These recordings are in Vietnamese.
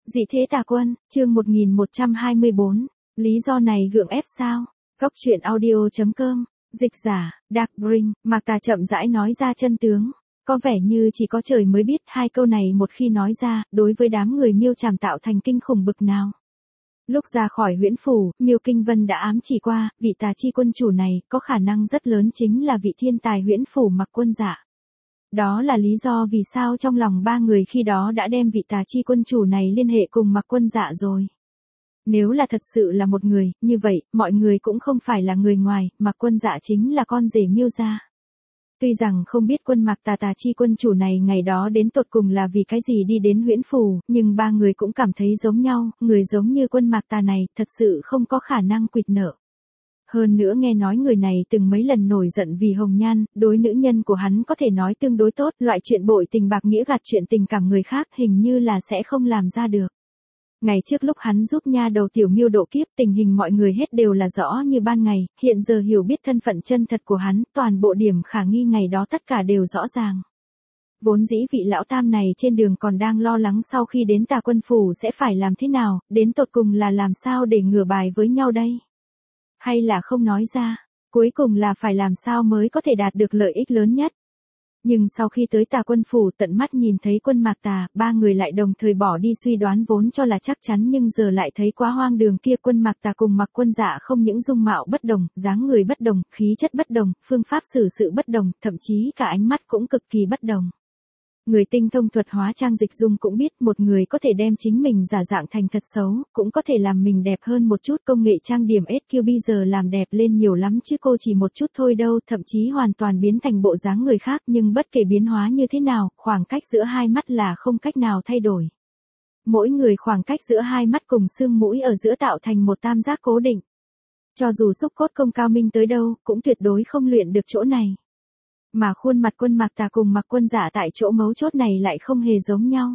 Dị thế tà quân, chương 1124, lý do này gượng ép sao? Góc truyện audio.com, dịch giả, Dark Bring, Mạc Tà chậm rãi nói ra chân tướng. Có vẻ như chỉ có trời mới biết hai câu này một khi nói ra, đối với đám người Miêu Trảm tạo thành kinh khủng bực nào. Lúc ra khỏi huyễn phủ, Miêu Kinh Vân đã ám chỉ qua, vị tà chi quân chủ này, có khả năng rất lớn chính là vị thiên tài huyễn phủ Mạc Quân Dạ. Đó là lý do vì sao trong lòng ba người khi đó đã đem vị tà chi quân chủ này liên hệ cùng Mạc Quân Dạ rồi. Nếu là thật sự là một người, như vậy, mọi người cũng không phải là người ngoài, Mạc Quân Dạ chính là con rể Miêu gia. Tuy rằng không biết quân Mạc tà chi quân chủ này ngày đó đến tột cùng là vì cái gì đi đến huyễn phủ, nhưng ba người cũng cảm thấy giống nhau, người giống như quân Mạc Tà này thật sự không có khả năng quỵt nợ. Hơn nữa nghe nói người này từng mấy lần nổi giận vì hồng nhan, đối nữ nhân của hắn có thể nói tương đối tốt, loại chuyện bội tình bạc nghĩa gạt chuyện tình cảm người khác hình như là sẽ không làm ra được. Ngày trước lúc hắn giúp nha đầu tiểu Miêu độ kiếp, tình hình mọi người hết đều là rõ như ban ngày, hiện giờ hiểu biết thân phận chân thật của hắn, toàn bộ điểm khả nghi ngày đó tất cả đều rõ ràng. Vốn dĩ vị lão tam này trên đường còn đang lo lắng sau khi đến Tà Quân phủ sẽ phải làm thế nào, đến tột cùng là làm sao để ngửa bài với nhau đây? Hay là không nói ra, cuối cùng là phải làm sao mới có thể đạt được lợi ích lớn nhất? Nhưng sau khi tới Tà Quân phủ tận mắt nhìn thấy quân Mạc Tà, ba người lại đồng thời bỏ đi suy đoán vốn cho là chắc chắn nhưng giờ lại thấy quá hoang đường kia, quân Mạc Tà cùng Mạc Quân Dạ không những dung mạo bất đồng, dáng người bất đồng, khí chất bất đồng, phương pháp xử sự bất đồng, thậm chí cả ánh mắt cũng cực kỳ bất đồng. Người tinh thông thuật hóa trang dịch dung cũng biết một người có thể đem chính mình giả dạng thành thật xấu, cũng có thể làm mình đẹp hơn một chút. Công nghệ trang điểm SQ bây giờ làm đẹp lên nhiều lắm chứ cô chỉ một chút thôi đâu, thậm chí hoàn toàn biến thành bộ dáng người khác, nhưng bất kể biến hóa như thế nào, khoảng cách giữa hai mắt là không cách nào thay đổi. Mỗi người khoảng cách giữa hai mắt cùng xương mũi ở giữa tạo thành một tam giác cố định. Cho dù xúc cốt công cao minh tới đâu, cũng tuyệt đối không luyện được chỗ này. Mà khuôn mặt quân Mạc Tà cùng Mạc Quân Dạ tại chỗ mấu chốt này lại không hề giống nhau.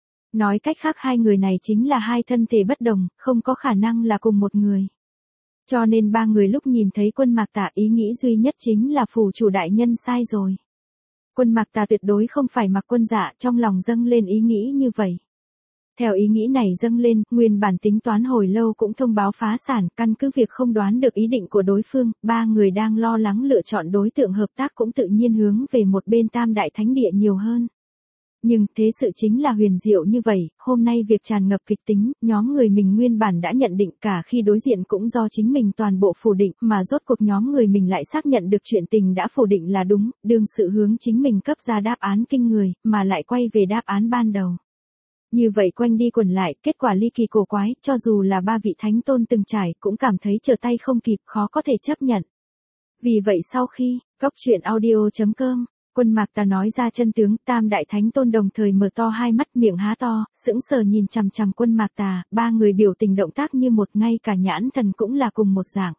Nói cách khác hai người này chính là hai thân thể bất đồng, không có khả năng là cùng một người. Cho nên ba người lúc nhìn thấy quân Mạc Tà ý nghĩ duy nhất chính là phủ chủ đại nhân sai rồi. Quân Mạc Tà tuyệt đối không phải Mạc Quân Dạ, trong lòng dâng lên ý nghĩ như vậy. Theo ý nghĩ này dâng lên, nguyên bản tính toán hồi lâu cũng thông báo phá sản, căn cứ việc không đoán được ý định của đối phương, ba người đang lo lắng lựa chọn đối tượng hợp tác cũng tự nhiên hướng về một bên Tam Đại Thánh Địa nhiều hơn. Nhưng thế sự chính là huyền diệu như vậy, hôm nay việc tràn ngập kịch tính, nhóm người mình nguyên bản đã nhận định cả khi đối diện cũng do chính mình toàn bộ phủ định, mà rốt cuộc nhóm người mình lại xác nhận được chuyện tình đã phủ định là đúng, đương sự hướng chính mình cấp ra đáp án kinh người, mà lại quay về đáp án ban đầu. Như vậy quanh đi quẩn lại, kết quả ly kỳ cổ quái, cho dù là ba vị thánh tôn từng trải, cũng cảm thấy trở tay không kịp, khó có thể chấp nhận. Vì vậy sau khi, góc truyện audio.com, quân Mạc Tà nói ra chân tướng, Tam Đại Thánh Tôn đồng thời mở to hai mắt, miệng há to, sững sờ nhìn chằm chằm quân Mạc Tà, ba người biểu tình động tác như một, ngay cả nhãn thần cũng là cùng một dạng.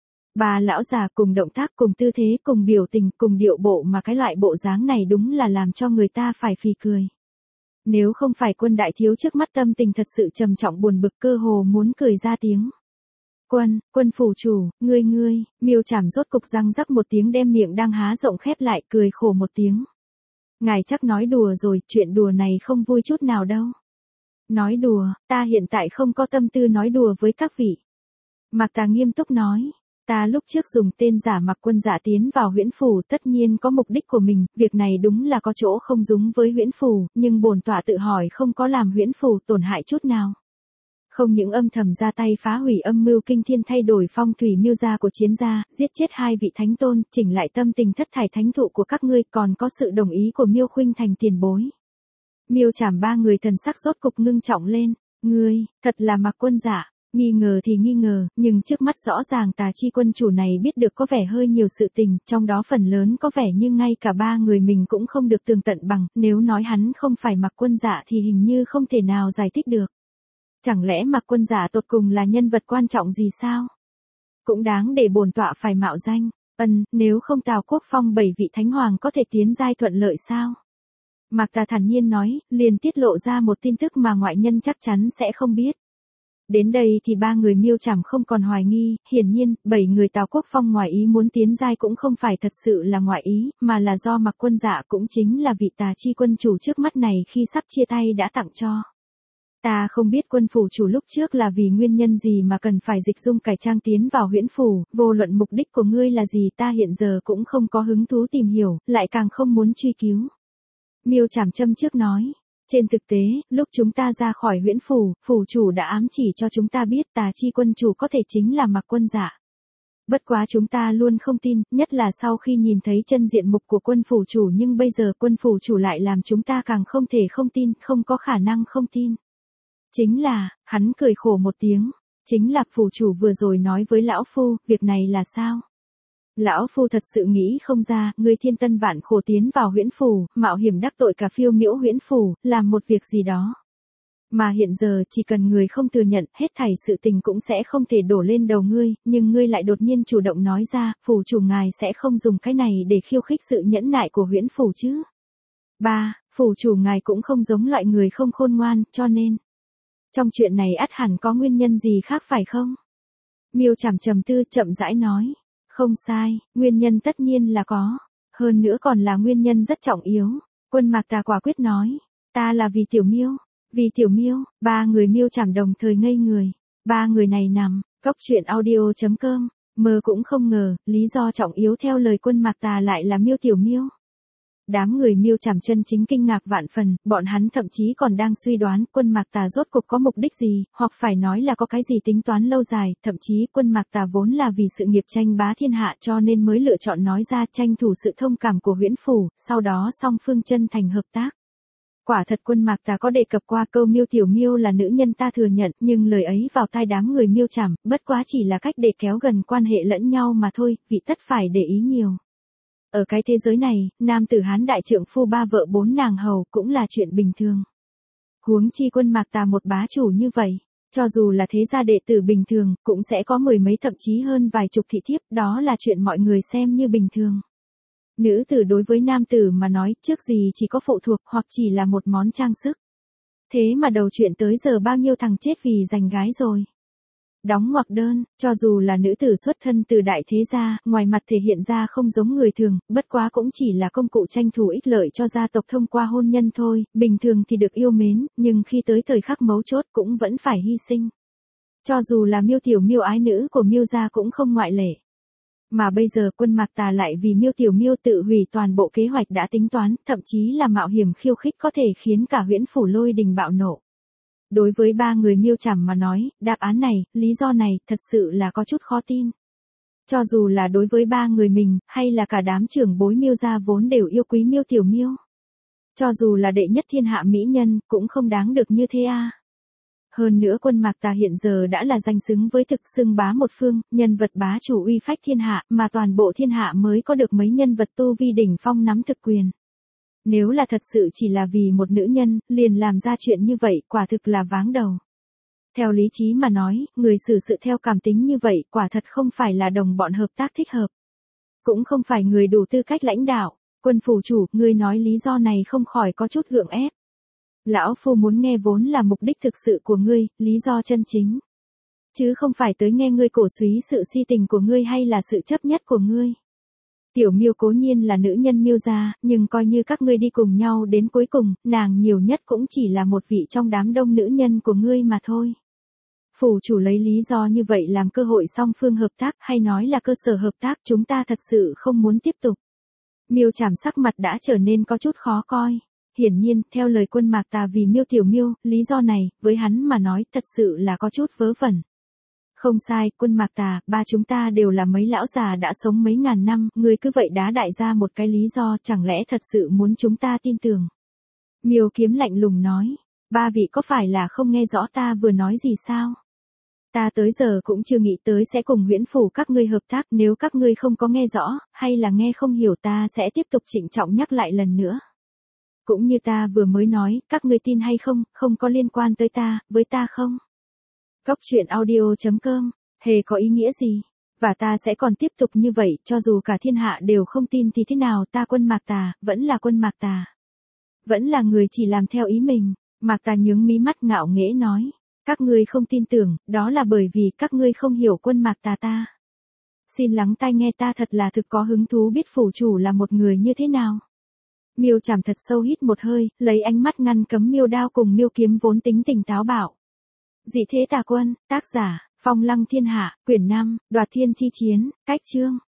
Ba lão già cùng động tác, cùng tư thế, cùng biểu tình, cùng điệu bộ, mà cái loại bộ dáng này đúng là làm cho người ta phải phì cười. Nếu không phải quân đại thiếu trước mắt tâm tình thật sự trầm trọng buồn bực, cơ hồ muốn cười ra tiếng. Quân phủ chủ, ngươi, Miêu Trảm rốt cục răng rắc một tiếng đem miệng đang há rộng khép lại, cười khổ một tiếng. Ngài chắc nói đùa rồi, chuyện đùa này không vui chút nào đâu. Nói đùa, ta hiện tại không có tâm tư nói đùa với các vị. Mạc Tà nghiêm túc nói. Ta lúc trước dùng tên giả Mạc Quân Dạ tiến vào huyễn phủ tất nhiên có mục đích của mình, việc này đúng là có chỗ không giống với huyễn phủ, nhưng bổn tọa tự hỏi không có làm huyễn phủ tổn hại chút nào. Không những âm thầm ra tay phá hủy âm mưu kinh thiên thay đổi phong thủy Miêu gia của Chiến gia, giết chết hai vị thánh tôn, chỉnh lại tâm tình thất thải thánh thụ của các ngươi, còn có sự đồng ý của Miêu Khuynh Thành tiền bối. Miêu Trảm ba người thần sắc rốt cục ngưng trọng lên, ngươi, thật là Mạc Quân Dạ. Nghi ngờ thì nghi ngờ, nhưng trước mắt rõ ràng tà chi quân chủ này biết được có vẻ hơi nhiều sự tình, trong đó phần lớn có vẻ như ngay cả ba người mình cũng không được tường tận bằng, nếu nói hắn không phải Mạc Quân Dạ thì hình như không thể nào giải thích được. Chẳng lẽ Mạc Quân Dạ tột cùng là nhân vật quan trọng gì sao? Cũng đáng để bổn tọa phải mạo danh, nếu không Tào Quốc Phong 7 vị thánh hoàng có thể tiến giai thuận lợi sao? Mạc Tà thản nhiên nói, liền tiết lộ ra một tin tức mà ngoại nhân chắc chắn sẽ không biết. Đến đây thì ba người Miêu Trảm không còn hoài nghi, hiển nhiên, 7 người Tào Quốc Phong ngoài ý muốn tiến giai cũng không phải thật sự là ngoại ý, mà là do Mạc Quân Dạ cũng chính là vị tà chi quân chủ trước mắt này khi sắp chia tay đã tặng cho. Ta không biết quân phủ chủ lúc trước là vì nguyên nhân gì mà cần phải dịch dung cải trang tiến vào huyễn phủ, vô luận mục đích của ngươi là gì ta hiện giờ cũng không có hứng thú tìm hiểu, lại càng không muốn truy cứu. Miêu Trảm châm trước nói. Trên thực tế, lúc chúng ta ra khỏi huyễn phủ, phủ chủ đã ám chỉ cho chúng ta biết Tà Chi quân chủ có thể chính là Mạc Quân Dạ. Bất quá chúng ta luôn không tin, nhất là sau khi nhìn thấy chân diện mục của quân phủ chủ, nhưng bây giờ quân phủ chủ lại làm chúng ta càng không thể không tin, không có khả năng không tin. Chính là, hắn cười khổ một tiếng, chính là phủ chủ vừa rồi nói với lão phu, việc này là sao? Lão phu thật sự nghĩ không ra, ngươi thiên tân vạn khổ tiến vào huyễn phủ, mạo hiểm đắc tội cả phiêu miễu huyễn phủ, làm một việc gì đó. Mà hiện giờ chỉ cần người không thừa nhận, hết thảy sự tình cũng sẽ không thể đổ lên đầu ngươi, nhưng ngươi lại đột nhiên chủ động nói ra, phủ chủ ngài sẽ không dùng cái này để khiêu khích sự nhẫn nại của huyễn phủ chứ. 3. Phủ chủ ngài cũng không giống loại người không khôn ngoan, cho nên trong chuyện này ắt hẳn có nguyên nhân gì khác phải không? Miêu Trảm trầm tư chậm rãi nói. Không sai, nguyên nhân tất nhiên là có. Hơn nữa còn là nguyên nhân rất trọng yếu. Quân Mạc Tà quả quyết nói. Ta là vì Tiểu Miêu. Vì Tiểu Miêu, ba người Miêu Trảm đồng thời ngây người. Ba người này nằm, cốc truyện audio.com. Mơ cũng không ngờ, lý do trọng yếu theo lời Quân Mạc Tà lại là Miêu Tiểu Miêu. Đám người Miêu Trảm chân chính kinh ngạc vạn phần, bọn hắn thậm chí còn đang suy đoán Quân Mạc Tà rốt cuộc có mục đích gì, hoặc phải nói là có cái gì tính toán lâu dài, thậm chí Quân Mạc Tà vốn là vì sự nghiệp tranh bá thiên hạ cho nên mới lựa chọn nói ra tranh thủ sự thông cảm của huyễn phủ, sau đó song phương chân thành hợp tác. Quả thật Quân Mạc Tà có đề cập qua câu Miêu Tiểu Miêu là nữ nhân ta thừa nhận, nhưng lời ấy vào tai đám người Miêu Trảm, bất quá chỉ là cách để kéo gần quan hệ lẫn nhau mà thôi, vị tất phải để ý nhiều. Ở cái thế giới này, nam tử Hán đại trượng phu ba vợ bốn nàng hầu cũng là chuyện bình thường. Huống chi Quân Mạc Tà một bá chủ như vậy, cho dù là thế gia đệ tử bình thường, cũng sẽ có mười mấy thậm chí hơn vài chục thị thiếp, đó là chuyện mọi người xem như bình thường. Nữ tử đối với nam tử mà nói, trước gì chỉ có phụ thuộc hoặc chỉ là một món trang sức. Thế mà đầu chuyện tới giờ bao nhiêu thằng chết vì giành gái rồi. Đóng ngoặc đơn, cho dù là nữ tử xuất thân từ đại thế gia, ngoài mặt thể hiện ra không giống người thường, bất quá cũng chỉ là công cụ tranh thủ ích lợi cho gia tộc thông qua hôn nhân thôi, bình thường thì được yêu mến, nhưng khi tới thời khắc mấu chốt cũng vẫn phải hy sinh. Cho dù là Miêu Tiểu Miêu ái nữ của Miêu gia cũng không ngoại lệ. Mà bây giờ Quân Mạc Tà lại vì Miêu Tiểu Miêu tự hủy toàn bộ kế hoạch đã tính toán, thậm chí là mạo hiểm khiêu khích có thể khiến cả huyễn phủ lôi đình bạo nộ. Đối với ba người Miêu Trảm mà nói, đáp án này, lý do này, thật sự là có chút khó tin. Cho dù là đối với ba người mình, hay là cả đám trưởng bối Miêu gia vốn đều yêu quý Miêu Tiểu Miêu. Cho dù là đệ nhất thiên hạ mỹ nhân, cũng không đáng được như thế à. Hơn nữa Quân Mạc Tà hiện giờ đã là danh xứng với thực xưng bá một phương, nhân vật bá chủ uy phách thiên hạ, mà toàn bộ thiên hạ mới có được mấy nhân vật tu vi đỉnh phong nắm thực quyền. Nếu là thật sự chỉ là vì một nữ nhân, liền làm ra chuyện như vậy, quả thực là váng đầu. Theo lý trí mà nói, người xử sự theo cảm tính như vậy, quả thật không phải là đồng bọn hợp tác thích hợp. Cũng không phải người đủ tư cách lãnh đạo. Quân phủ chủ, ngươi nói lý do này không khỏi có chút gượng ép. Lão phu muốn nghe vốn là mục đích thực sự của ngươi, lý do chân chính. Chứ không phải tới nghe ngươi cổ suý sự si tình của ngươi hay là sự chấp nhất của ngươi. Tiểu Miêu cố nhiên là nữ nhân Miêu gia, nhưng coi như các ngươi đi cùng nhau đến cuối cùng, nàng nhiều nhất cũng chỉ là một vị trong đám đông nữ nhân của ngươi mà thôi. Phủ chủ lấy lý do như vậy làm cơ hội song phương hợp tác hay nói là cơ sở hợp tác chúng ta thật sự không muốn tiếp tục. Miêu Trảm sắc mặt đã trở nên có chút khó coi. Hiển nhiên, theo lời Quân Mạc Tà vì Miêu Tiểu Miêu, lý do này, với hắn mà nói, thật sự là có chút vớ vẩn. Không sai, Quân Mạc Tà, ba chúng ta đều là mấy lão già đã sống mấy ngàn năm, người cứ vậy đá đại ra một cái lý do, chẳng lẽ thật sự muốn chúng ta tin tưởng. Miêu Kiếm lạnh lùng nói, ba vị có phải là không nghe rõ ta vừa nói gì sao? Ta tới giờ cũng chưa nghĩ tới sẽ cùng huyễn phủ các ngươi hợp tác, nếu các ngươi không có nghe rõ, hay là nghe không hiểu ta sẽ tiếp tục trịnh trọng nhắc lại lần nữa. Cũng như ta vừa mới nói, các ngươi tin hay không, không có liên quan tới ta, với ta không. Cốc truyện audio.com, hề có ý nghĩa gì? Và ta sẽ còn tiếp tục như vậy, cho dù cả thiên hạ đều không tin thì thế nào, ta Quân Mạc Tà, vẫn là Quân Mạc Tà. Vẫn là người chỉ làm theo ý mình. Mạc Tà nhướng mí mắt ngạo nghễ nói. Các ngươi không tin tưởng, đó là bởi vì các ngươi không hiểu Quân Mạc Tà ta. Xin lắng tai nghe, ta thật là thực có hứng thú biết phủ chủ là một người như thế nào. Miêu Trảm thật sâu hít một hơi, lấy ánh mắt ngăn cấm Miêu Đao cùng Miêu Kiếm vốn tính tình táo bạo. Dị thế tà quân, tác giả, Phong Lăng Thiên Hạ, quyển 5, Đoạt Thiên Chi Chiến, cách chương.